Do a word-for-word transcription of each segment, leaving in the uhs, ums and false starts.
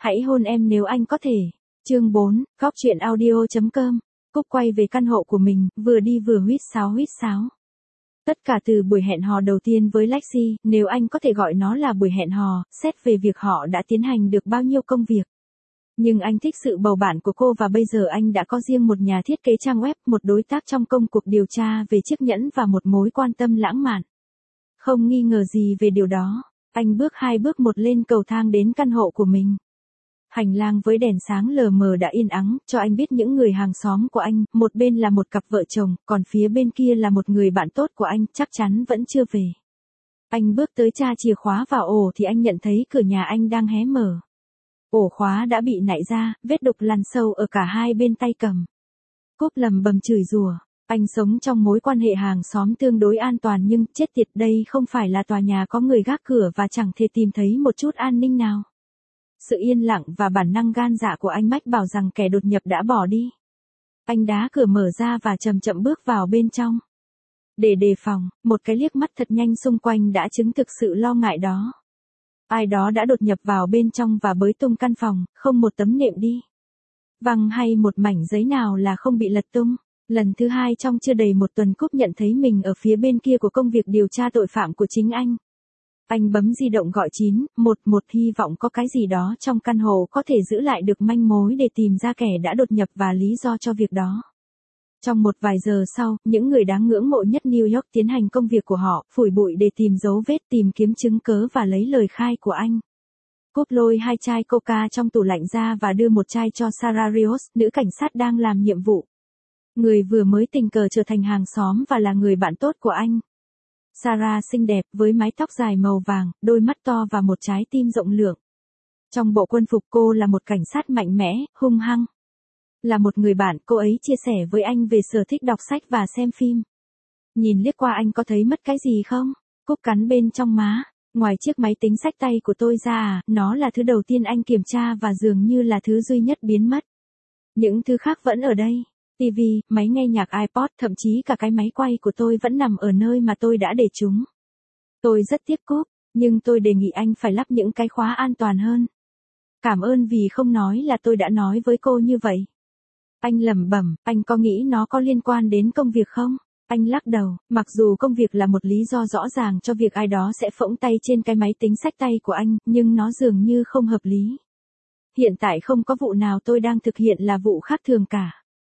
Hãy hôn em nếu anh có thể. Chương bốn, Góc truyện audio.com. Cúc quay về căn hộ của mình, vừa đi vừa huýt sáo huýt sáo. Tất cả từ buổi hẹn hò đầu tiên với Lexi, nếu anh có thể gọi nó là buổi hẹn hò, xét về việc họ đã tiến hành được bao nhiêu công việc. Nhưng anh thích sự bầu bạn của cô và bây giờ anh đã có riêng một nhà thiết kế trang web, một đối tác trong công cuộc điều tra về chiếc nhẫn và một mối quan tâm lãng mạn. Không nghi ngờ gì về điều đó, anh bước hai bước một lên cầu thang đến căn hộ của mình. Hành lang với đèn sáng lờ mờ đã yên ắng, cho anh biết những người hàng xóm của anh, một bên là một cặp vợ chồng, còn phía bên kia là một người bạn tốt của anh, chắc chắn vẫn chưa về. Anh bước tới tra chìa khóa vào ổ thì anh nhận thấy cửa nhà anh đang hé mở. Ổ khóa đã bị nạy ra, vết đục lằn sâu ở cả hai bên tay cầm. Cúp lầm bầm chửi rủa. Anh sống trong mối quan hệ hàng xóm tương đối an toàn nhưng chết tiệt, đây không phải là tòa nhà có người gác cửa và chẳng thể tìm thấy một chút an ninh nào. Sự yên lặng và bản năng gan dạ của anh mách bảo rằng kẻ đột nhập đã bỏ đi. Anh đá cửa mở ra và chậm chậm bước vào bên trong. Để đề phòng, một cái liếc mắt thật nhanh xung quanh đã chứng thực sự lo ngại đó. Ai đó đã đột nhập vào bên trong và bới tung căn phòng, không một tấm nệm đi văng hay một mảnh giấy nào là không bị lật tung. Lần thứ hai trong chưa đầy một tuần, Cúc nhận thấy mình ở phía bên kia của công việc điều tra tội phạm của chính anh. Anh bấm di động gọi chín một một, hy vọng có cái gì đó trong căn hộ có thể giữ lại được manh mối để tìm ra kẻ đã đột nhập và lý do cho việc đó. Trong một vài giờ sau, những người đáng ngưỡng mộ nhất New York tiến hành công việc của họ, phủi bụi để tìm dấu vết, tìm kiếm chứng cớ và lấy lời khai của anh. Cúc lôi hai chai coca trong tủ lạnh ra và đưa một chai cho Sarah Rios, nữ cảnh sát đang làm nhiệm vụ. Người vừa mới tình cờ trở thành hàng xóm và là người bạn tốt của anh. Sarah xinh đẹp với mái tóc dài màu vàng, đôi mắt to và một trái tim rộng lượng. Trong bộ quân phục cô là một cảnh sát mạnh mẽ, hung hăng. Là một người bạn, cô ấy chia sẻ với anh về sở thích đọc sách và xem phim. Nhìn liếc qua anh có thấy mất cái gì không? Cúc cắn bên trong má. Ngoài chiếc máy tính xách tay của tôi ra à, nó là thứ đầu tiên anh kiểm tra và dường như là thứ duy nhất biến mất. Những thứ khác vẫn ở đây. ti vi, máy nghe nhạc iPod, thậm chí cả cái máy quay của tôi vẫn nằm ở nơi mà tôi đã để chúng. Tôi rất tiếc Cúc, nhưng tôi đề nghị anh phải lắp những cái khóa an toàn hơn. Cảm ơn vì không nói là tôi đã nói với cô như vậy. Anh lẩm bẩm, anh có nghĩ nó có liên quan đến công việc không? Anh lắc đầu, mặc dù công việc là một lý do rõ ràng cho việc ai đó sẽ phỗng tay trên cái máy tính xách tay của anh, nhưng nó dường như không hợp lý. Hiện tại không có vụ nào tôi đang thực hiện là vụ khác thường cả.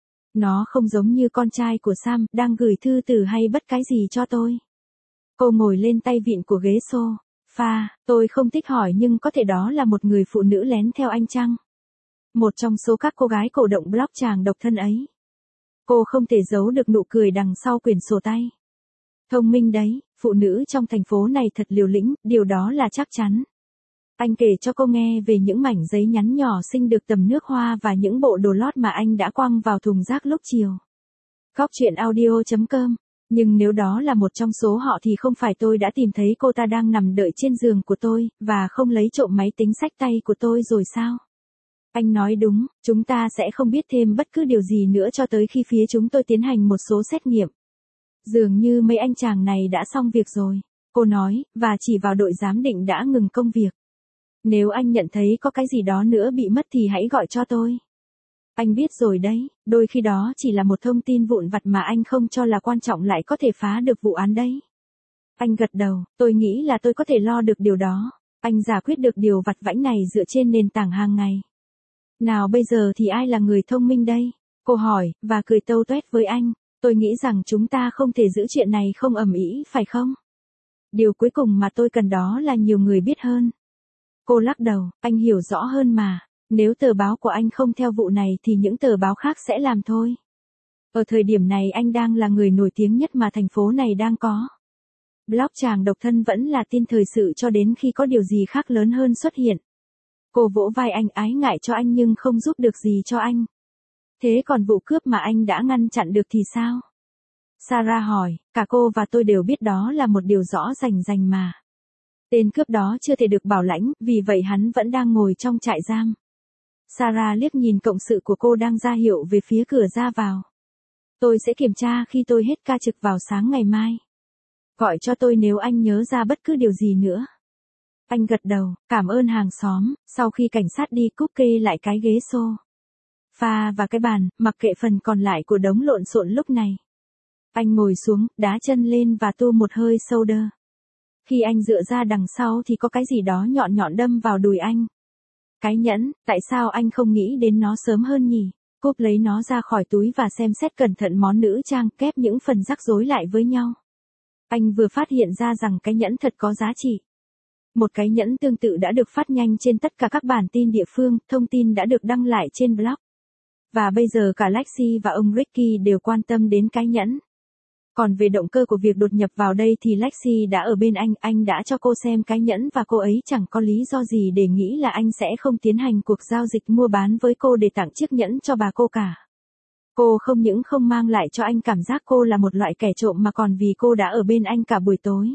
Nó không giống như con trai của Sam, đang gửi thư từ hay bất cái gì cho tôi. Cô ngồi lên tay vịn của ghế sofa, tôi không thích hỏi nhưng có thể đó là một người phụ nữ lén theo anh chăng? Một trong số các cô gái cổ động blog chàng độc thân ấy. Cô không thể giấu được nụ cười đằng sau quyển sổ tay. Thông minh đấy, phụ nữ trong thành phố này thật liều lĩnh, điều đó là chắc chắn. Anh kể cho cô nghe về những mảnh giấy nhắn nhỏ xinh được tầm nước hoa và những bộ đồ lót mà anh đã quăng vào thùng rác lúc chiều. Góc truyện audio.com. Nhưng nếu đó là một trong số họ thì không phải tôi đã tìm thấy cô ta đang nằm đợi trên giường của tôi, và không lấy trộm máy tính xách tay của tôi rồi sao? Anh nói đúng, chúng ta sẽ không biết thêm bất cứ điều gì nữa cho tới khi phía chúng tôi tiến hành một số xét nghiệm. Dường như mấy anh chàng này đã xong việc rồi, cô nói, và chỉ vào đội giám định đã ngừng công việc. Nếu anh nhận thấy có cái gì đó nữa bị mất thì hãy gọi cho tôi. Anh biết rồi đấy, đôi khi đó chỉ là một thông tin vụn vặt mà anh không cho là quan trọng lại có thể phá được vụ án đấy. Anh gật đầu, tôi nghĩ là tôi có thể lo được điều đó. Anh giải quyết được điều vặt vãnh này dựa trên nền tảng hàng ngày. Nào bây giờ thì ai là người thông minh đây? Cô hỏi, và cười tâu tuét với anh. Tôi nghĩ rằng chúng ta không thể giữ chuyện này không ầm ĩ, phải không? Điều cuối cùng mà tôi cần đó là nhiều người biết hơn. Cô lắc đầu, anh hiểu rõ hơn mà. Nếu tờ báo của anh không theo vụ này thì những tờ báo khác sẽ làm thôi. Ở thời điểm này anh đang là người nổi tiếng nhất mà thành phố này đang có. Blog chàng độc thân vẫn là tin thời sự cho đến khi có điều gì khác lớn hơn xuất hiện. Cô vỗ vai anh, ái ngại cho anh nhưng không giúp được gì cho anh. Thế còn vụ cướp mà anh đã ngăn chặn được thì sao? Sarah hỏi, cả cô và tôi đều biết đó là một điều rõ rành rành mà. Tên cướp đó chưa thể được bảo lãnh, vì vậy hắn vẫn đang ngồi trong trại giam. Sarah liếc nhìn cộng sự của cô đang ra hiệu về phía cửa ra vào. Tôi sẽ kiểm tra khi tôi hết ca trực vào sáng ngày mai. Gọi cho tôi nếu anh nhớ ra bất cứ điều gì nữa. Anh gật đầu, cảm ơn hàng xóm, sau khi cảnh sát đi Cúp kê lại cái ghế xô pha và cái bàn, mặc kệ phần còn lại của đống lộn xộn lúc này. Anh ngồi xuống, đá chân lên và tu một hơi sâu đơ. Khi anh dựa ra đằng sau thì có cái gì đó nhọn nhọn đâm vào đùi anh. Cái nhẫn, tại sao anh không nghĩ đến nó sớm hơn nhỉ? Cúp lấy nó ra khỏi túi và xem xét cẩn thận món nữ trang, kép những phần rắc rối lại với nhau. Anh vừa phát hiện ra rằng cái nhẫn thật có giá trị. Một cái nhẫn tương tự đã được phát nhanh trên tất cả các bản tin địa phương, thông tin đã được đăng lại trên blog. Và bây giờ cả Lexi và ông Ricky đều quan tâm đến cái nhẫn. Còn về động cơ của việc đột nhập vào đây thì Lexi đã ở bên anh, anh đã cho cô xem cái nhẫn và cô ấy chẳng có lý do gì để nghĩ là anh sẽ không tiến hành cuộc giao dịch mua bán với cô để tặng chiếc nhẫn cho bà cô cả. Cô không những không mang lại cho anh cảm giác cô là một loại kẻ trộm mà còn vì cô đã ở bên anh cả buổi tối.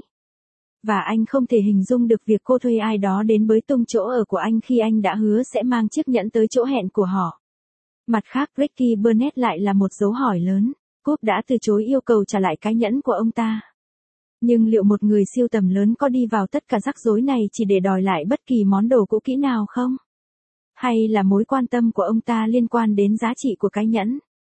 Và anh không thể hình dung được việc cô thuê ai đó đến bới tung chỗ ở của anh khi anh đã hứa sẽ mang chiếc nhẫn tới chỗ hẹn của họ. Mặt khác, Ricky Burnett lại là một dấu hỏi lớn. Cúp đã từ chối yêu cầu trả lại cái nhẫn của ông ta. Nhưng liệu một người sưu tầm lớn có đi vào tất cả rắc rối này chỉ để đòi lại bất kỳ món đồ cũ kỹ nào không? Hay là mối quan tâm của ông ta liên quan đến giá trị của cái nhẫn?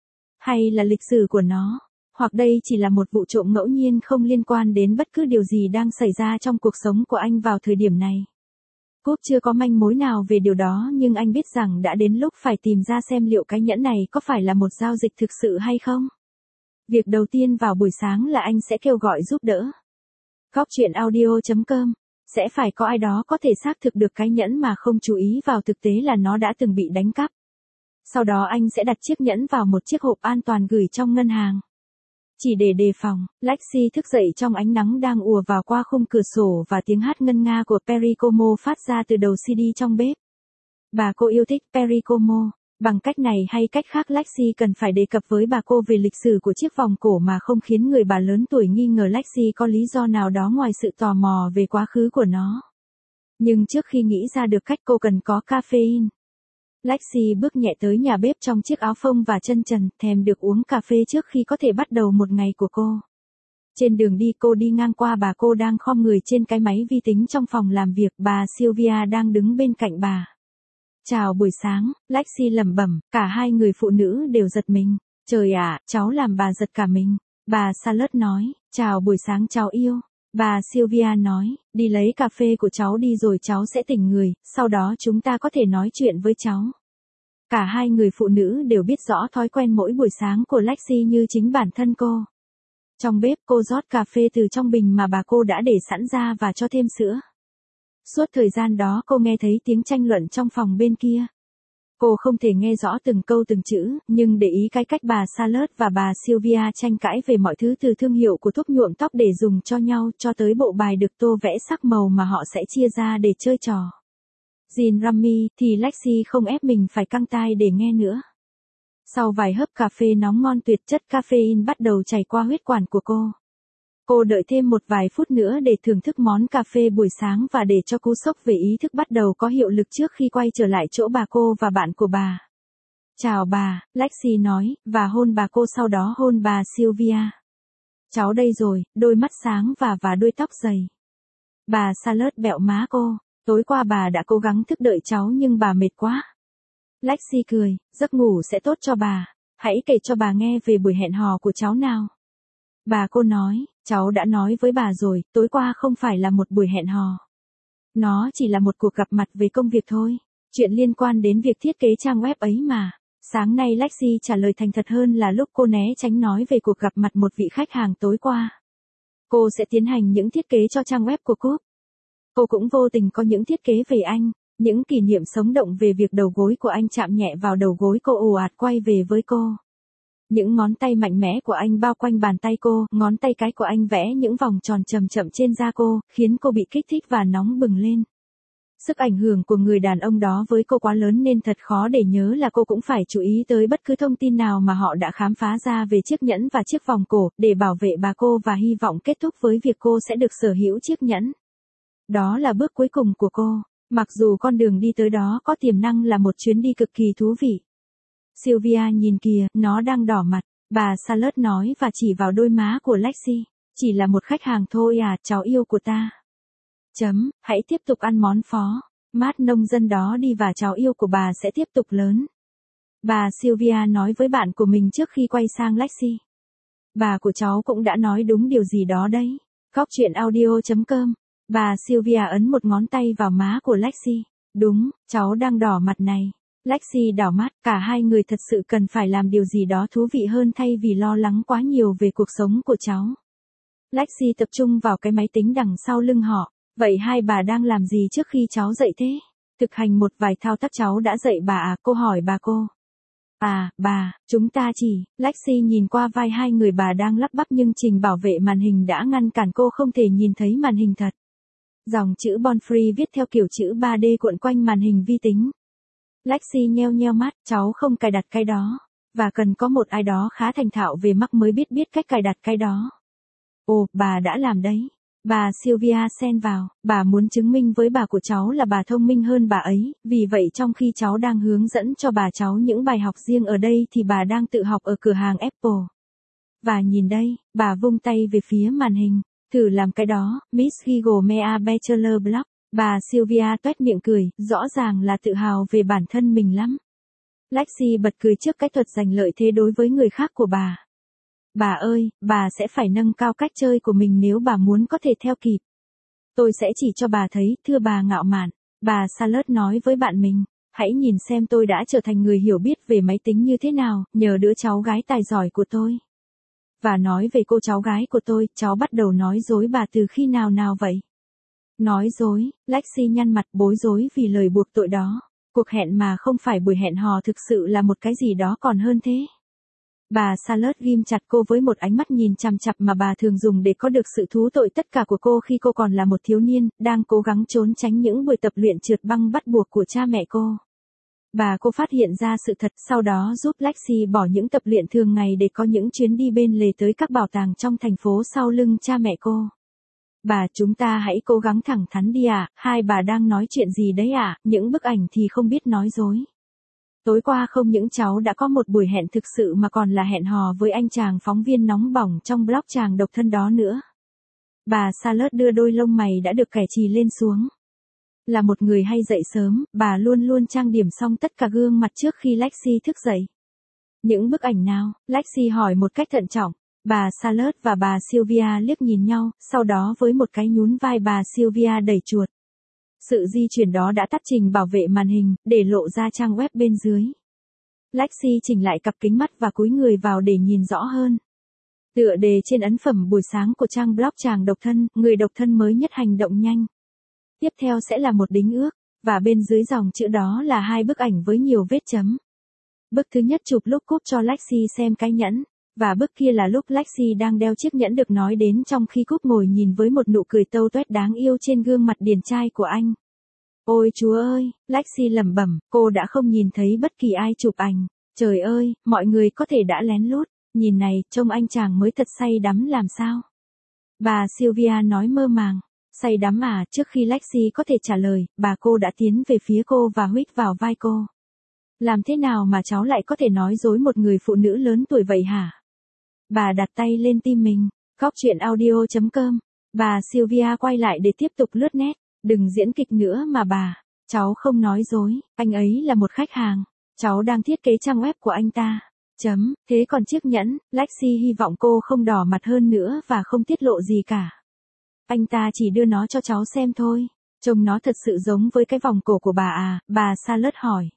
Hay là lịch sử của nó? Hoặc đây chỉ là một vụ trộm ngẫu nhiên không liên quan đến bất cứ điều gì đang xảy ra trong cuộc sống của anh vào thời điểm này? Cúp chưa có manh mối nào về điều đó nhưng anh biết rằng đã đến lúc phải tìm ra xem liệu cái nhẫn này có phải là một giao dịch thực sự hay không. Việc đầu tiên vào buổi sáng là anh sẽ kêu gọi giúp đỡ. Góc chuyện audio chấm com. Sẽ phải có ai đó có thể xác thực được cái nhẫn mà không chú ý vào thực tế là nó đã từng bị đánh cắp. Sau đó anh sẽ đặt chiếc nhẫn vào một chiếc hộp an toàn gửi trong ngân hàng. Chỉ để đề phòng, Lexi thức dậy trong ánh nắng đang ùa vào qua khung cửa sổ và tiếng hát ngân nga của Perry Como phát ra từ đầu xê đê trong bếp. Bà cô yêu thích Perry Como. Bằng cách này hay cách khác Lexi cần phải đề cập với bà cô về lịch sử của chiếc vòng cổ mà không khiến người bà lớn tuổi nghi ngờ Lexi có lý do nào đó ngoài sự tò mò về quá khứ của nó. Nhưng trước khi nghĩ ra được cách cô cần có caffeine. Lexi bước nhẹ tới nhà bếp trong chiếc áo phông và chân trần, thèm được uống cà phê trước khi có thể bắt đầu một ngày của cô. Trên đường đi cô đi ngang qua bà cô đang khom người trên cái máy vi tính trong phòng làm việc, bà Sylvia đang đứng bên cạnh bà. Chào buổi sáng, Lexi lẩm bẩm, cả hai người phụ nữ đều giật mình. Trời ạ, cháu làm bà giật cả mình. Bà Charlotte nói, chào buổi sáng cháu yêu. Bà Sylvia nói, đi lấy cà phê của cháu đi rồi cháu sẽ tỉnh người, sau đó chúng ta có thể nói chuyện với cháu. Cả hai người phụ nữ đều biết rõ thói quen mỗi buổi sáng của Lexi như chính bản thân cô. Trong bếp cô rót cà phê từ trong bình mà bà cô đã để sẵn ra và cho thêm sữa. Suốt thời gian đó cô nghe thấy tiếng tranh luận trong phòng bên kia. Cô không thể nghe rõ từng câu từng chữ, nhưng để ý cái cách bà Charlotte và bà Sylvia tranh cãi về mọi thứ từ thương hiệu của thuốc nhuộm tóc để dùng cho nhau cho tới bộ bài được tô vẽ sắc màu mà họ sẽ chia ra để chơi trò. Gin Rummy thì Lexi không ép mình phải căng tai để nghe nữa. Sau vài hớp cà phê nóng ngon tuyệt chất caffeine bắt đầu chảy qua huyết quản của cô. Cô đợi thêm một vài phút nữa để thưởng thức món cà phê buổi sáng và để cho cú sốc về ý thức bắt đầu có hiệu lực trước khi quay trở lại chỗ bà cô và bạn của bà. Chào bà, Lexi nói, và hôn bà cô sau đó hôn bà Sylvia. Cháu đây rồi, đôi mắt sáng và và đuôi tóc dày. Bà Charlotte bẹo má cô, tối qua bà đã cố gắng thức đợi cháu nhưng bà mệt quá. Lexi cười, giấc ngủ sẽ tốt cho bà, hãy kể cho bà nghe về buổi hẹn hò của cháu nào. Bà cô nói, cháu đã nói với bà rồi, tối qua không phải là một buổi hẹn hò. Nó chỉ là một cuộc gặp mặt về công việc thôi. Chuyện liên quan đến việc thiết kế trang web ấy mà. Sáng nay Lexi trả lời thành thật hơn là lúc cô né tránh nói về cuộc gặp mặt một vị khách hàng tối qua. Cô sẽ tiến hành những thiết kế cho trang web của Cúp. Cô cũng vô tình có những thiết kế về anh, những kỷ niệm sống động về việc đầu gối của anh chạm nhẹ vào đầu gối cô ồ ạt quay về với cô. Những ngón tay mạnh mẽ của anh bao quanh bàn tay cô, ngón tay cái của anh vẽ những vòng tròn chậm chậm trên da cô, khiến cô bị kích thích và nóng bừng lên. Sức ảnh hưởng của người đàn ông đó với cô quá lớn nên thật khó để nhớ là cô cũng phải chú ý tới bất cứ thông tin nào mà họ đã khám phá ra về chiếc nhẫn và chiếc vòng cổ, để bảo vệ bà cô và hy vọng kết thúc với việc cô sẽ được sở hữu chiếc nhẫn. Đó là bước cuối cùng của cô, mặc dù con đường đi tới đó có tiềm năng là một chuyến đi cực kỳ thú vị. Sylvia nhìn kìa, nó đang đỏ mặt, bà Charlotte nói và chỉ vào đôi má của Lexi. Chỉ là một khách hàng thôi à, cháu yêu của ta. Chấm, hãy tiếp tục ăn món phó mát nông dân đó đi và cháu yêu của bà sẽ tiếp tục lớn. Bà Sylvia nói với bạn của mình trước khi quay sang Lexi. Bà của cháu cũng đã nói đúng điều gì đó đấy. Góc truyện audio chấm com. Bà Sylvia ấn một ngón tay vào má của Lexi. Đúng, cháu đang đỏ mặt này. Lexi đảo mắt, cả hai người thật sự cần phải làm điều gì đó thú vị hơn thay vì lo lắng quá nhiều về cuộc sống của cháu. Lexi tập trung vào cái máy tính đằng sau lưng họ. Vậy hai bà đang làm gì trước khi cháu dậy thế? Thực hành một vài thao tác cháu đã dậy bà à, cô hỏi bà cô. À, bà, chúng ta chỉ, Lexi nhìn qua vai hai người bà đang lắp bắp nhưng trình bảo vệ màn hình đã ngăn cản cô không thể nhìn thấy màn hình thật. Dòng chữ Born Free viết theo kiểu chữ ba D cuộn quanh màn hình vi tính. Lexi nheo nheo mắt, cháu không cài đặt cái đó. Và cần có một ai đó khá thành thạo về Mac mới biết biết cách cài đặt cái đó. Ồ, bà đã làm đấy. Bà Sylvia xen vào, bà muốn chứng minh với bà của cháu là bà thông minh hơn bà ấy, vì vậy trong khi cháu đang hướng dẫn cho bà cháu những bài học riêng ở đây thì bà đang tự học ở cửa hàng Apple. Và nhìn đây, bà vung tay về phía màn hình, thử làm cái đó, Miss Giggle Mea Bachelor Block. Bà Sylvia toét miệng cười, rõ ràng là tự hào về bản thân mình lắm. Lexi bật cười trước cái thuật giành lợi thế đối với người khác của bà. Bà ơi, bà sẽ phải nâng cao cách chơi của mình nếu bà muốn có thể theo kịp. Tôi sẽ chỉ cho bà thấy, thưa bà ngạo mạn. Bà Charlotte nói với bạn mình, hãy nhìn xem tôi đã trở thành người hiểu biết về máy tính như thế nào, nhờ đứa cháu gái tài giỏi của tôi. Và nói về cô cháu gái của tôi, cháu bắt đầu nói dối bà từ khi nào nào vậy? Nói dối, Lexi nhăn mặt bối rối vì lời buộc tội đó. Cuộc hẹn mà không phải buổi hẹn hò thực sự là một cái gì đó còn hơn thế. Bà Charlotte ghim chặt cô với một ánh mắt nhìn chằm chằm mà bà thường dùng để có được sự thú tội tất cả của cô khi cô còn là một thiếu niên, đang cố gắng trốn tránh những buổi tập luyện trượt băng bắt buộc của cha mẹ cô. Bà cô phát hiện ra sự thật, sau đó giúp Lexi bỏ những tập luyện thường ngày để có những chuyến đi bên lề tới các bảo tàng trong thành phố sau lưng cha mẹ cô. Bà, chúng ta hãy cố gắng thẳng thắn đi ạ, à. Hai bà đang nói chuyện gì đấy ạ, à? Những bức ảnh thì không biết nói dối. Tối qua không những cháu đã có một buổi hẹn thực sự mà còn là hẹn hò với anh chàng phóng viên nóng bỏng trong blog chàng độc thân đó nữa. Bà Charlotte đưa đôi lông mày đã được kẻ chì lên xuống. Là một người hay dậy sớm, bà luôn luôn trang điểm xong tất cả gương mặt trước khi Lexi thức dậy. Những bức ảnh nào? Lexi hỏi một cách thận trọng. Bà Charlotte và bà Sylvia liếc nhìn nhau, sau đó với một cái nhún vai bà Sylvia đẩy chuột. Sự di chuyển đó đã tắt trình bảo vệ màn hình, để lộ ra trang web bên dưới. Lexi chỉnh lại cặp kính mắt và cúi người vào để nhìn rõ hơn. Tựa đề trên ấn phẩm buổi sáng của trang blog chàng độc thân, người độc thân mới nhất hành động nhanh. Tiếp theo sẽ là một đính ước, và bên dưới dòng chữ đó là hai bức ảnh với nhiều vết chấm. Bức thứ nhất chụp lúc Cúp cho Lexi xem cái nhẫn, và bức kia là lúc Lexi đang đeo chiếc nhẫn được nói đến trong khi Cúp ngồi nhìn với một nụ cười tâu tuét đáng yêu trên gương mặt điển trai của anh. Ôi Chúa ơi, Lexi lẩm bẩm, cô đã không nhìn thấy bất kỳ ai chụp ảnh. Trời ơi, mọi người có thể đã lén lút. Nhìn này, trông anh chàng mới thật say đắm làm sao? Bà Sylvia nói mơ màng. Say đắm à? Trước khi Lexi có thể trả lời, bà cô đã tiến về phía cô và huýt vào vai cô. Làm thế nào mà cháu lại có thể nói dối một người phụ nữ lớn tuổi vậy hả? Bà đặt tay lên tim mình. Góc truyện audio chấm com. Bà Sylvia quay lại để tiếp tục lướt nét. Đừng diễn kịch nữa mà bà. Cháu không nói dối, anh ấy là một khách hàng. Cháu đang thiết kế trang web của anh ta. Chấm, thế còn chiếc nhẫn, Lexi hy vọng cô không đỏ mặt hơn nữa và không tiết lộ gì cả. Anh ta chỉ đưa nó cho cháu xem thôi. Trông nó thật sự giống với cái vòng cổ của bà à, bà Charlotte hỏi.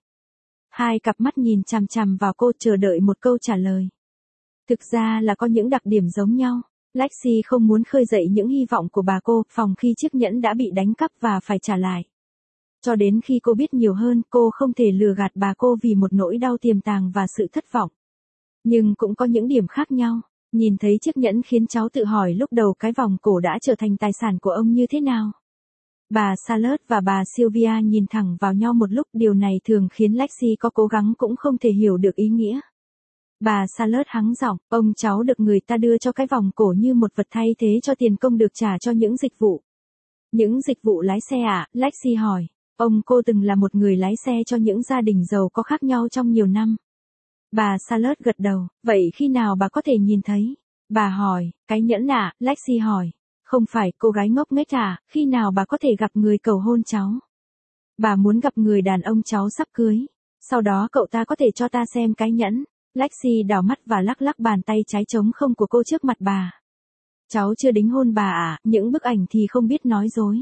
Hai cặp mắt nhìn chằm chằm vào cô chờ đợi một câu trả lời. Thực ra là có những đặc điểm giống nhau. Lexi không muốn khơi dậy những hy vọng của bà cô, phòng khi chiếc nhẫn đã bị đánh cắp và phải trả lại. Cho đến khi cô biết nhiều hơn, cô không thể lừa gạt bà cô vì một nỗi đau tiềm tàng và sự thất vọng. Nhưng cũng có những điểm khác nhau. Nhìn thấy chiếc nhẫn khiến cháu tự hỏi lúc đầu cái vòng cổ đã trở thành tài sản của ông như thế nào. Bà Charlotte và bà Sylvia nhìn thẳng vào nhau một lúc, điều này thường khiến Lexi có cố gắng cũng không thể hiểu được ý nghĩa. Bà Charlotte hắng giọng, ông cháu được người ta đưa cho cái vòng cổ như một vật thay thế cho tiền công được trả cho những dịch vụ. Những dịch vụ lái xe à? Lexi hỏi. Ông cô từng là một người lái xe cho những gia đình giàu có khác nhau trong nhiều năm. Bà Charlotte gật đầu, vậy khi nào bà có thể nhìn thấy? Bà hỏi, cái nhẫn à? Lexi hỏi. Không phải, cô gái ngốc nghếch à, khi nào bà có thể gặp người cầu hôn cháu? Bà muốn gặp người đàn ông cháu sắp cưới. Sau đó cậu ta có thể cho ta xem cái nhẫn. Lexi đảo mắt và lắc lắc bàn tay trái trống không của cô trước mặt bà. Cháu chưa đính hôn bà à, những bức ảnh thì không biết nói dối.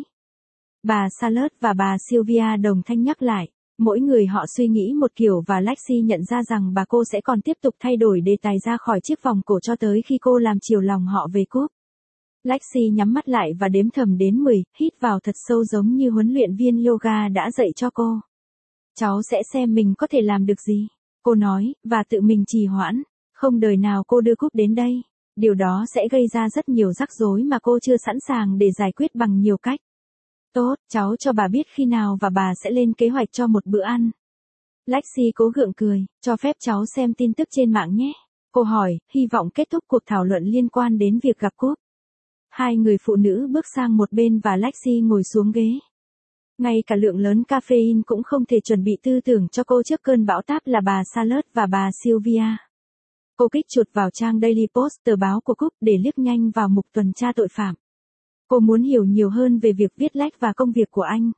Bà Charlotte và bà Sylvia đồng thanh nhắc lại. Mỗi người họ suy nghĩ một kiểu và Lexi nhận ra rằng bà cô sẽ còn tiếp tục thay đổi đề tài ra khỏi chiếc vòng cổ cho tới khi cô làm chiều lòng họ về cúp. Lexi nhắm mắt lại và đếm thầm đến mười, hít vào thật sâu giống như huấn luyện viên yoga đã dạy cho cô. Cháu sẽ xem mình có thể làm được gì, cô nói, và tự mình trì hoãn. Không đời nào cô đưa cúp đến đây. Điều đó sẽ gây ra rất nhiều rắc rối mà cô chưa sẵn sàng để giải quyết bằng nhiều cách. Tốt, cháu cho bà biết khi nào và bà sẽ lên kế hoạch cho một bữa ăn. Lexi cố gượng cười, cho phép cháu xem tin tức trên mạng nhé. Cô hỏi, hy vọng kết thúc cuộc thảo luận liên quan đến việc gặp cúp. Hai người phụ nữ bước sang một bên và Lexi ngồi xuống ghế. Ngay cả lượng lớn caffeine cũng không thể chuẩn bị tư tưởng cho cô trước cơn bão táp là bà Charlotte và bà Sylvia. Cô kích chuột vào trang Daily Post, tờ báo của Cúp, để liếc nhanh vào mục tuần tra tội phạm. Cô muốn hiểu nhiều hơn về việc viết lách và công việc của anh.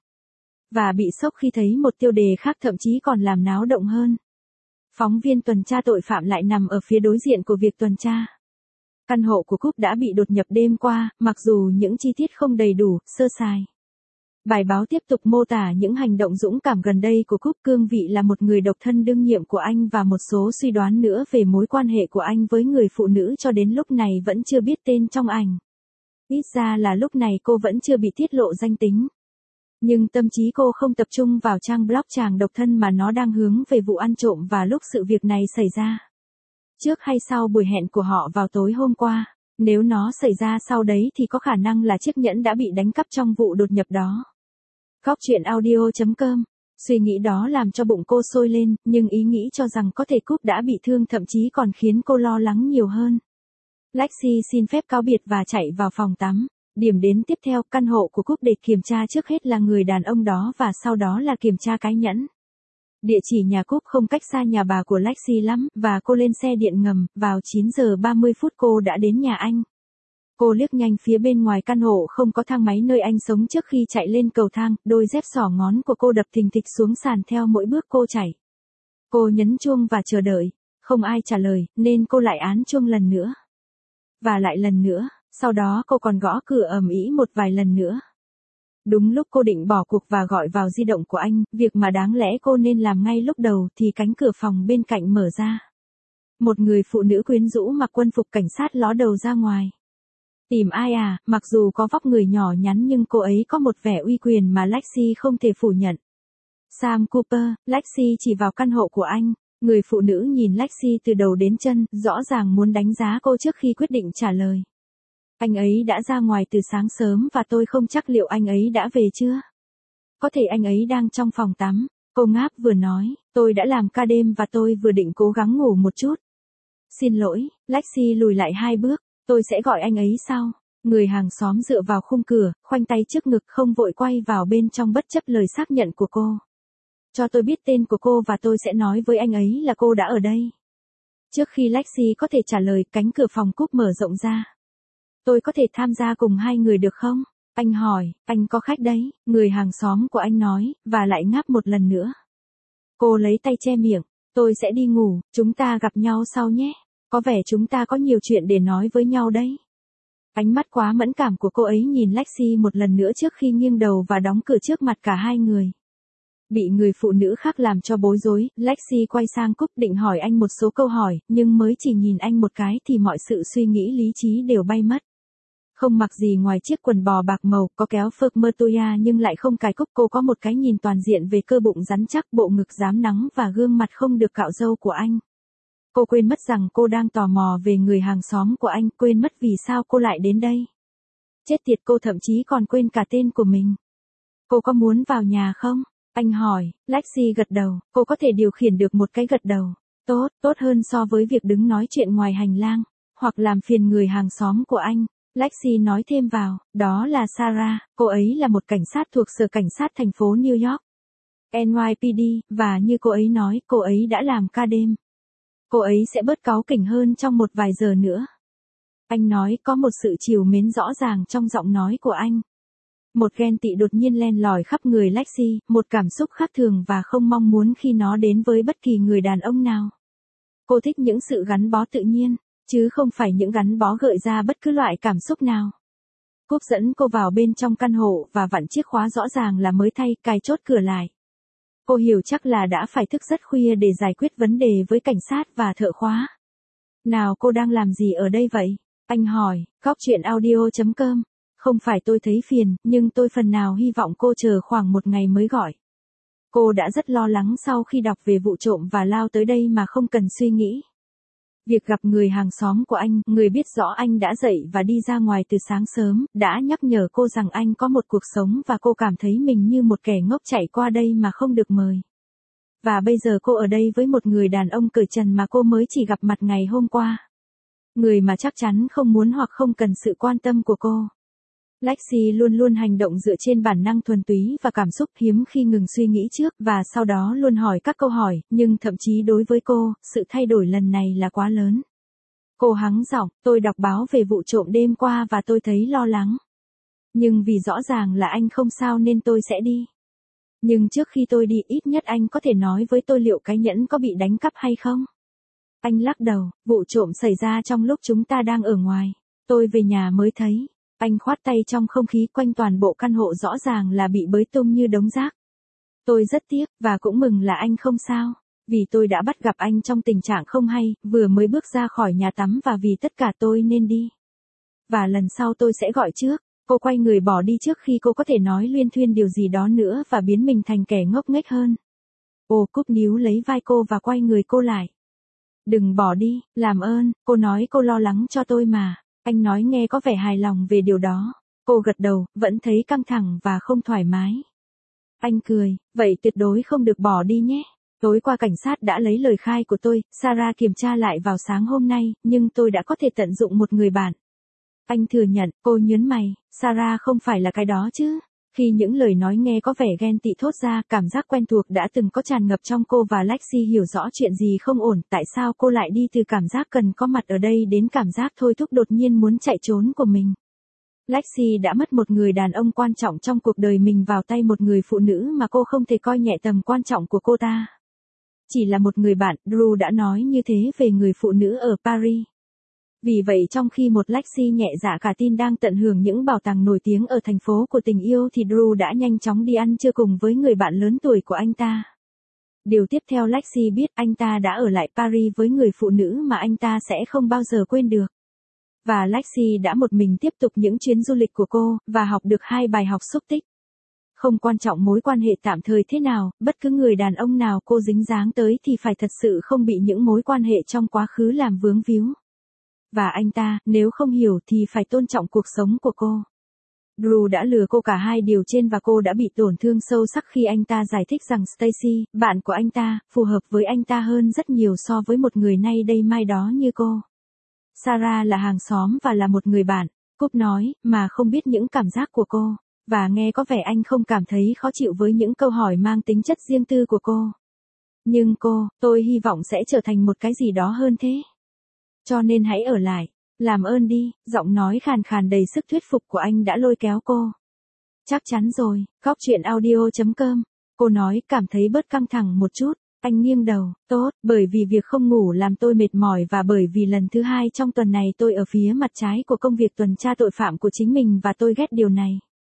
Và bị sốc khi thấy một tiêu đề khác thậm chí còn làm náo động hơn. Phóng viên tuần tra tội phạm lại nằm ở phía đối diện của việc tuần tra. Căn hộ của Cúp đã bị đột nhập đêm qua, mặc dù những chi tiết không đầy đủ, sơ sài. Bài báo tiếp tục mô tả những hành động dũng cảm gần đây của Cúp, cương vị là một người độc thân đương nhiệm của anh và một số suy đoán nữa về mối quan hệ của anh với người phụ nữ cho đến lúc này vẫn chưa biết tên trong ảnh. Ít ra là lúc này cô vẫn chưa bị tiết lộ danh tính. Nhưng tâm trí cô không tập trung vào trang blog chàng độc thân mà nó đang hướng về vụ ăn trộm và lúc sự việc này xảy ra. Trước hay sau buổi hẹn của họ vào tối hôm qua, nếu nó xảy ra sau đấy thì có khả năng là chiếc nhẫn đã bị đánh cắp trong vụ đột nhập đó. Góc chuyện audio chấm com. Suy nghĩ đó làm cho bụng cô sôi lên, nhưng ý nghĩ cho rằng có thể Cúp đã bị thương thậm chí còn khiến cô lo lắng nhiều hơn. Lexi xin phép cáo biệt và chạy vào phòng tắm. Điểm đến tiếp theo, căn hộ của Cúp, để kiểm tra trước hết là người đàn ông đó và sau đó là kiểm tra cái nhẫn. Địa chỉ nhà Cúp không cách xa nhà bà của Lexi lắm, và cô lên xe điện ngầm, vào chín giờ ba mươi phút cô đã đến nhà anh. Cô liếc nhanh phía bên ngoài căn hộ không có thang máy nơi anh sống trước khi chạy lên cầu thang, đôi dép xỏ ngón của cô đập thình thịch xuống sàn theo mỗi bước cô chạy. Cô nhấn chuông và chờ đợi, không ai trả lời, nên cô lại án chuông lần nữa. Và lại lần nữa, sau đó cô còn gõ cửa ầm ĩ một vài lần nữa. Đúng lúc cô định bỏ cuộc và gọi vào di động của anh, việc mà đáng lẽ cô nên làm ngay lúc đầu, thì cánh cửa phòng bên cạnh mở ra. Một người phụ nữ quyến rũ mặc quân phục cảnh sát ló đầu ra ngoài. Tìm ai à, mặc dù có vóc người nhỏ nhắn nhưng cô ấy có một vẻ uy quyền mà Lexi không thể phủ nhận. Sam Cooper. Lexi chỉ vào căn hộ của anh. Người phụ nữ nhìn Lexi từ đầu đến chân, rõ ràng muốn đánh giá cô trước khi quyết định trả lời. Anh ấy đã ra ngoài từ sáng sớm và tôi không chắc liệu anh ấy đã về chưa. Có thể anh ấy đang trong phòng tắm. Cô ngáp vừa nói, tôi đã làm ca đêm và tôi vừa định cố gắng ngủ một chút. Xin lỗi, Lexi lùi lại hai bước, tôi sẽ gọi anh ấy sau. Người hàng xóm dựa vào khung cửa, khoanh tay trước ngực không vội quay vào bên trong bất chấp lời xác nhận của cô. Cho tôi biết tên của cô và tôi sẽ nói với anh ấy là cô đã ở đây. Trước khi Lexi có thể trả lời, cánh cửa phòng Cúp mở rộng ra. Tôi có thể tham gia cùng hai người được không? Anh hỏi, anh có khách đấy, người hàng xóm của anh nói, và lại ngáp một lần nữa. Cô lấy tay che miệng, tôi sẽ đi ngủ, chúng ta gặp nhau sau nhé. Có vẻ chúng ta có nhiều chuyện để nói với nhau đấy. Ánh mắt quá mẫn cảm của cô ấy nhìn Lexi một lần nữa trước khi nghiêng đầu và đóng cửa trước mặt cả hai người. Bị người phụ nữ khác làm cho bối rối, Lexi quay sang Cúp định hỏi anh một số câu hỏi, nhưng mới chỉ nhìn anh một cái thì mọi sự suy nghĩ lý trí đều bay mất. Không mặc gì ngoài chiếc quần bò bạc màu, có kéo phơ Mertoya nhưng lại không cài cúc. Cô có một cái nhìn toàn diện về cơ bụng rắn chắc, bộ ngực rám nắng và gương mặt không được cạo râu của anh. Cô quên mất rằng cô đang tò mò về người hàng xóm của anh, quên mất vì sao cô lại đến đây. Chết tiệt, cô thậm chí còn quên cả tên của mình. Cô có muốn vào nhà không? Anh hỏi. Lexi gật đầu, cô có thể điều khiển được một cái gật đầu. Tốt, tốt hơn so với việc đứng nói chuyện ngoài hành lang, hoặc làm phiền người hàng xóm của anh. Lexi nói thêm vào, đó là Sarah, cô ấy là một cảnh sát thuộc sở cảnh sát thành phố New York, en y pê đê, và như cô ấy nói, cô ấy đã làm ca đêm. Cô ấy sẽ bớt cáu kỉnh hơn trong một vài giờ nữa. Anh nói có một sự trìu mến rõ ràng trong giọng nói của anh. Một ghen tị đột nhiên len lỏi khắp người Lexi, một cảm xúc khác thường và không mong muốn khi nó đến với bất kỳ người đàn ông nào. Cô thích những sự gắn bó tự nhiên, chứ không phải những gắn bó gợi ra bất cứ loại cảm xúc nào. Cúp dẫn cô vào bên trong căn hộ và vặn chiếc khóa rõ ràng là mới thay, cài chốt cửa lại. Cô hiểu chắc là đã phải thức rất khuya để giải quyết vấn đề với cảnh sát và thợ khóa. Nào cô đang làm gì ở đây vậy? Anh hỏi, góc chuyện audio chấm com. Không phải tôi thấy phiền, nhưng tôi phần nào hy vọng cô chờ khoảng một ngày mới gọi. Cô đã rất lo lắng sau khi đọc về vụ trộm và lao tới đây mà không cần suy nghĩ. Việc gặp người hàng xóm của anh, người biết rõ anh đã dậy và đi ra ngoài từ sáng sớm, đã nhắc nhở cô rằng anh có một cuộc sống và cô cảm thấy mình như một kẻ ngốc chạy qua đây mà không được mời. Và bây giờ cô ở đây với một người đàn ông cởi trần mà cô mới chỉ gặp mặt ngày hôm qua. Người mà chắc chắn không muốn hoặc không cần sự quan tâm của cô. Lexi luôn luôn hành động dựa trên bản năng thuần túy và cảm xúc, hiếm khi ngừng suy nghĩ trước và sau đó luôn hỏi các câu hỏi, nhưng thậm chí đối với cô, sự thay đổi lần này là quá lớn. Cô hắng giọng, tôi đọc báo về vụ trộm đêm qua và tôi thấy lo lắng. Nhưng vì rõ ràng là anh không sao nên tôi sẽ đi. Nhưng trước khi tôi đi, ít nhất anh có thể nói với tôi liệu cái nhẫn có bị đánh cắp hay không? Anh lắc đầu, vụ trộm xảy ra trong lúc chúng ta đang ở ngoài. Tôi về nhà mới thấy. Anh khoát tay trong không khí quanh toàn bộ căn hộ rõ ràng là bị bới tung như đống rác. Tôi rất tiếc, và cũng mừng là anh không sao. Vì tôi đã bắt gặp anh trong tình trạng không hay, vừa mới bước ra khỏi nhà tắm và vì tất cả tôi nên đi. Và lần sau tôi sẽ gọi trước. Cô quay người bỏ đi trước khi cô có thể nói luyên thuyên điều gì đó nữa và biến mình thành kẻ ngốc nghếch hơn. Ô Cúp níu lấy vai cô và quay người cô lại. Đừng bỏ đi, làm ơn, cô nói cô lo lắng cho tôi mà. Anh nói nghe có vẻ hài lòng về điều đó. Cô gật đầu, vẫn thấy căng thẳng và không thoải mái. Anh cười, vậy tuyệt đối không được bỏ đi nhé. Tối qua cảnh sát đã lấy lời khai của tôi, Sarah kiểm tra lại vào sáng hôm nay, nhưng tôi đã có thể tận dụng một người bạn. Anh thừa nhận, cô nhớn mày, Sarah không phải là cái đó chứ. Khi những lời nói nghe có vẻ ghen tị thốt ra, cảm giác quen thuộc đã từng có tràn ngập trong cô và Lexi hiểu rõ chuyện gì không ổn, tại sao cô lại đi từ cảm giác cần có mặt ở đây đến cảm giác thôi thúc đột nhiên muốn chạy trốn của mình. Lexi đã mất một người đàn ông quan trọng trong cuộc đời mình vào tay một người phụ nữ mà cô không thể coi nhẹ tầm quan trọng của cô ta. Chỉ là một người bạn, Drew đã nói như thế về người phụ nữ ở Paris. Vì vậy trong khi một Lexi nhẹ dạ cả tin đang tận hưởng những bảo tàng nổi tiếng ở thành phố của tình yêu thì Drew đã nhanh chóng đi ăn trưa cùng với người bạn lớn tuổi của anh ta. Điều tiếp theo Lexi biết anh ta đã ở lại Paris với người phụ nữ mà anh ta sẽ không bao giờ quên được. Và Lexi đã một mình tiếp tục những chuyến du lịch của cô, và học được hai bài học xúc tích. Không quan trọng mối quan hệ tạm thời thế nào, bất cứ người đàn ông nào cô dính dáng tới thì phải thật sự không bị những mối quan hệ trong quá khứ làm vướng víu. Và anh ta, nếu không hiểu thì phải tôn trọng cuộc sống của cô. Drew đã lừa cô cả hai điều trên và cô đã bị tổn thương sâu sắc khi anh ta giải thích rằng Stacy, bạn của anh ta, phù hợp với anh ta hơn rất nhiều so với một người nay đây mai đó như cô. Sarah là hàng xóm và là một người bạn, Cúp nói, mà không biết những cảm giác của cô. Và nghe có vẻ anh không cảm thấy khó chịu với những câu hỏi mang tính chất riêng tư của cô. Nhưng cô, tôi hy vọng sẽ trở thành một cái gì đó hơn thế. Cho nên hãy ở lại, làm ơn đi, giọng nói khàn khàn đầy sức thuyết phục của anh đã lôi kéo cô. Chắc chắn rồi, góc chuyện audio chấm com. Cô nói, cảm thấy bớt căng thẳng một chút. Anh nghiêng đầu, tốt, bởi vì việc không ngủ làm tôi mệt mỏi và bởi vì lần thứ hai trong tuần này tôi ở phía mặt trái của công việc tuần tra tội phạm của chính mình và tôi ghét điều này.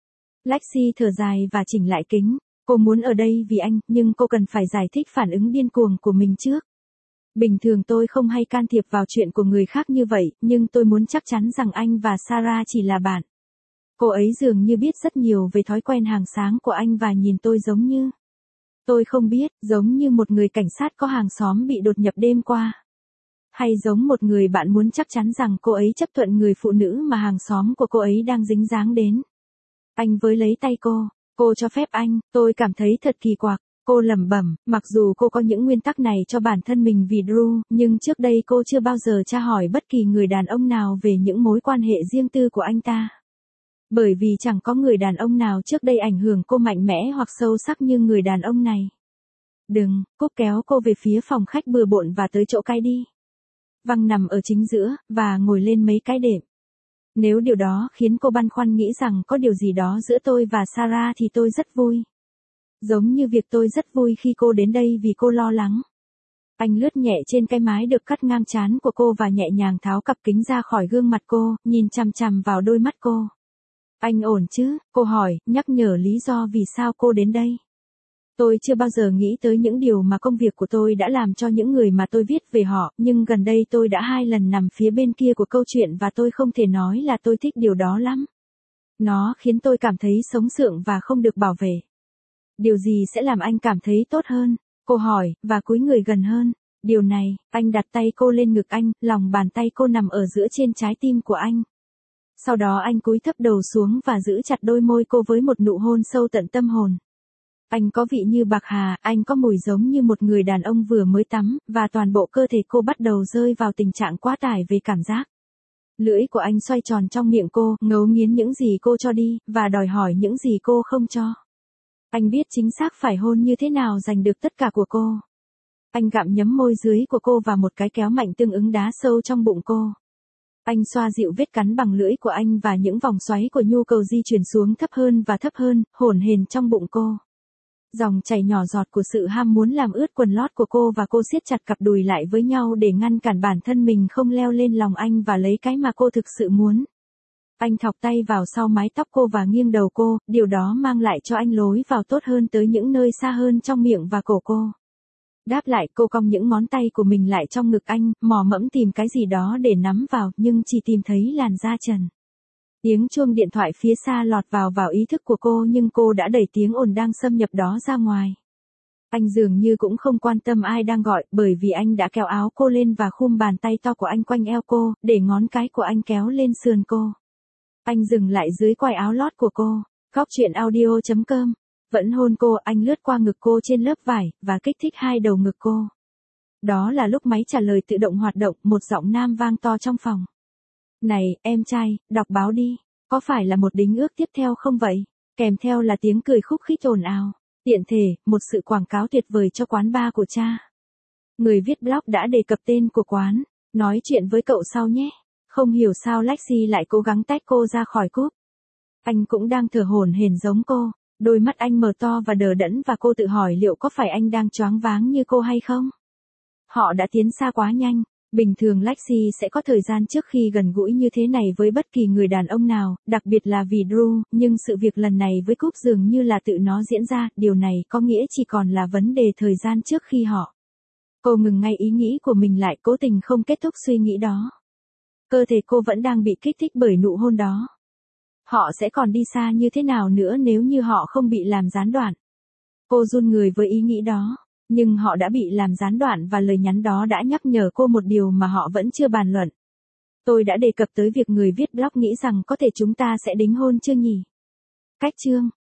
Lexi thở dài và chỉnh lại kính. Cô muốn ở đây vì anh, nhưng cô cần phải giải thích phản ứng điên cuồng của mình trước. Bình thường tôi không hay can thiệp vào chuyện của người khác như vậy, nhưng tôi muốn chắc chắn rằng anh và Sarah chỉ là bạn. Cô ấy dường như biết rất nhiều về thói quen hàng sáng của anh và nhìn tôi giống như... Tôi không biết, giống như một người cảnh sát có hàng xóm bị đột nhập đêm qua. Hay giống một người bạn muốn chắc chắn rằng cô ấy chấp thuận người phụ nữ mà hàng xóm của cô ấy đang dính dáng đến. Anh với lấy tay cô, cô cho phép anh, tôi cảm thấy thật kỳ quặc. Cô lẩm bẩm, mặc dù cô có những nguyên tắc này cho bản thân mình vì Drew, nhưng trước đây cô chưa bao giờ tra hỏi bất kỳ người đàn ông nào về những mối quan hệ riêng tư của anh ta. Bởi vì chẳng có người đàn ông nào trước đây ảnh hưởng cô mạnh mẽ hoặc sâu sắc như người đàn ông này. Đừng, Cúp kéo cô về phía phòng khách bừa bộn và tới chỗ cái đi. văng nằm ở chính giữa, và ngồi lên mấy cái đệm. Nếu điều đó khiến cô băn khoăn nghĩ rằng có điều gì đó giữa tôi và Sarah thì tôi rất vui. Giống như việc tôi rất vui khi cô đến đây vì cô lo lắng. Anh lướt nhẹ trên cái mái được cắt ngang trán của cô và nhẹ nhàng tháo cặp kính ra khỏi gương mặt cô, nhìn chằm chằm vào đôi mắt cô. Anh ổn chứ? Cô hỏi, nhắc nhở lý do vì sao cô đến đây. Tôi chưa bao giờ nghĩ tới những điều mà công việc của tôi đã làm cho những người mà tôi viết về họ, nhưng gần đây tôi đã hai lần nằm phía bên kia của câu chuyện và tôi không thể nói là tôi thích điều đó lắm. Nó khiến tôi cảm thấy sống sượng và không được bảo vệ. Điều gì sẽ làm anh cảm thấy tốt hơn? Cô hỏi, và cúi người gần hơn. Điều này, anh đặt tay cô lên ngực anh, lòng bàn tay cô nằm ở giữa trên trái tim của anh. Sau đó anh cúi thấp đầu xuống và giữ chặt đôi môi cô với một nụ hôn sâu tận tâm hồn. Anh có vị như bạc hà, anh có mùi giống như một người đàn ông vừa mới tắm, và toàn bộ cơ thể cô bắt đầu rơi vào tình trạng quá tải về cảm giác. Lưỡi của anh xoay tròn trong miệng cô, ngấu nghiến những gì cô cho đi, và đòi hỏi những gì cô không cho. Anh biết chính xác phải hôn như thế nào giành được tất cả của cô. Anh gặm nhấm môi dưới của cô và một cái kéo mạnh tương ứng đá sâu trong bụng cô. Anh xoa dịu vết cắn bằng lưỡi của anh và những vòng xoáy của nhu cầu di chuyển xuống thấp hơn và thấp hơn, hổn hển trong bụng cô. Dòng chảy nhỏ giọt của sự ham muốn làm ướt quần lót của cô và cô siết chặt cặp đùi lại với nhau để ngăn cản bản thân mình không leo lên lòng anh và lấy cái mà cô thực sự muốn. Anh thọc tay vào sau mái tóc cô và nghiêng đầu cô, điều đó mang lại cho anh lối vào tốt hơn tới những nơi xa hơn trong miệng và cổ cô. Đáp lại, cô cong những ngón tay của mình lại trong ngực anh, mò mẫm tìm cái gì đó để nắm vào, nhưng chỉ tìm thấy làn da trần. Tiếng chuông điện thoại phía xa lọt vào vào ý thức của cô, nhưng cô đã đẩy tiếng ồn đang xâm nhập đó ra ngoài. Anh dường như cũng không quan tâm ai đang gọi, bởi vì anh đã kéo áo cô lên và khum bàn tay to của anh quanh eo cô, để ngón cái của anh kéo lên sườn cô. Anh dừng lại dưới quai áo lót của cô. Góc chuyện audio chấm com. Vẫn hôn cô, anh lướt qua ngực cô trên lớp vải, và kích thích hai đầu ngực cô. Đó là lúc máy trả lời tự động hoạt động, một giọng nam vang to trong phòng. Này, em trai, đọc báo đi. Có phải là một đính ước tiếp theo không vậy? Kèm theo là tiếng cười khúc khích ồn ào. Tiện thể, một sự quảng cáo tuyệt vời cho quán bar của cha. Người viết blog đã đề cập tên của quán. Nói chuyện với cậu sau nhé. Không hiểu sao Lexi lại cố gắng tách cô ra khỏi cúp. Anh cũng đang thở hổn hển giống cô. Đôi mắt anh mở to và đờ đẫn và cô tự hỏi liệu có phải anh đang choáng váng như cô hay không? Họ đã tiến xa quá nhanh. Bình thường Lexi sẽ có thời gian trước khi gần gũi như thế này với bất kỳ người đàn ông nào, đặc biệt là vì Drew, nhưng sự việc lần này với Cúp dường như là tự nó diễn ra, điều này có nghĩa chỉ còn là vấn đề thời gian trước khi họ. Cô ngừng ngay ý nghĩ của mình lại, cố tình không kết thúc suy nghĩ đó. Cơ thể cô vẫn đang bị kích thích bởi nụ hôn đó. Họ sẽ còn đi xa như thế nào nữa nếu như họ không bị làm gián đoạn. Cô run người với ý nghĩ đó. Nhưng họ đã bị làm gián đoạn và lời nhắn đó đã nhắc nhở cô một điều mà họ vẫn chưa bàn luận. Tôi đã đề cập tới việc người viết blog nghĩ rằng có thể chúng ta sẽ đính hôn chưa nhỉ? Cách chương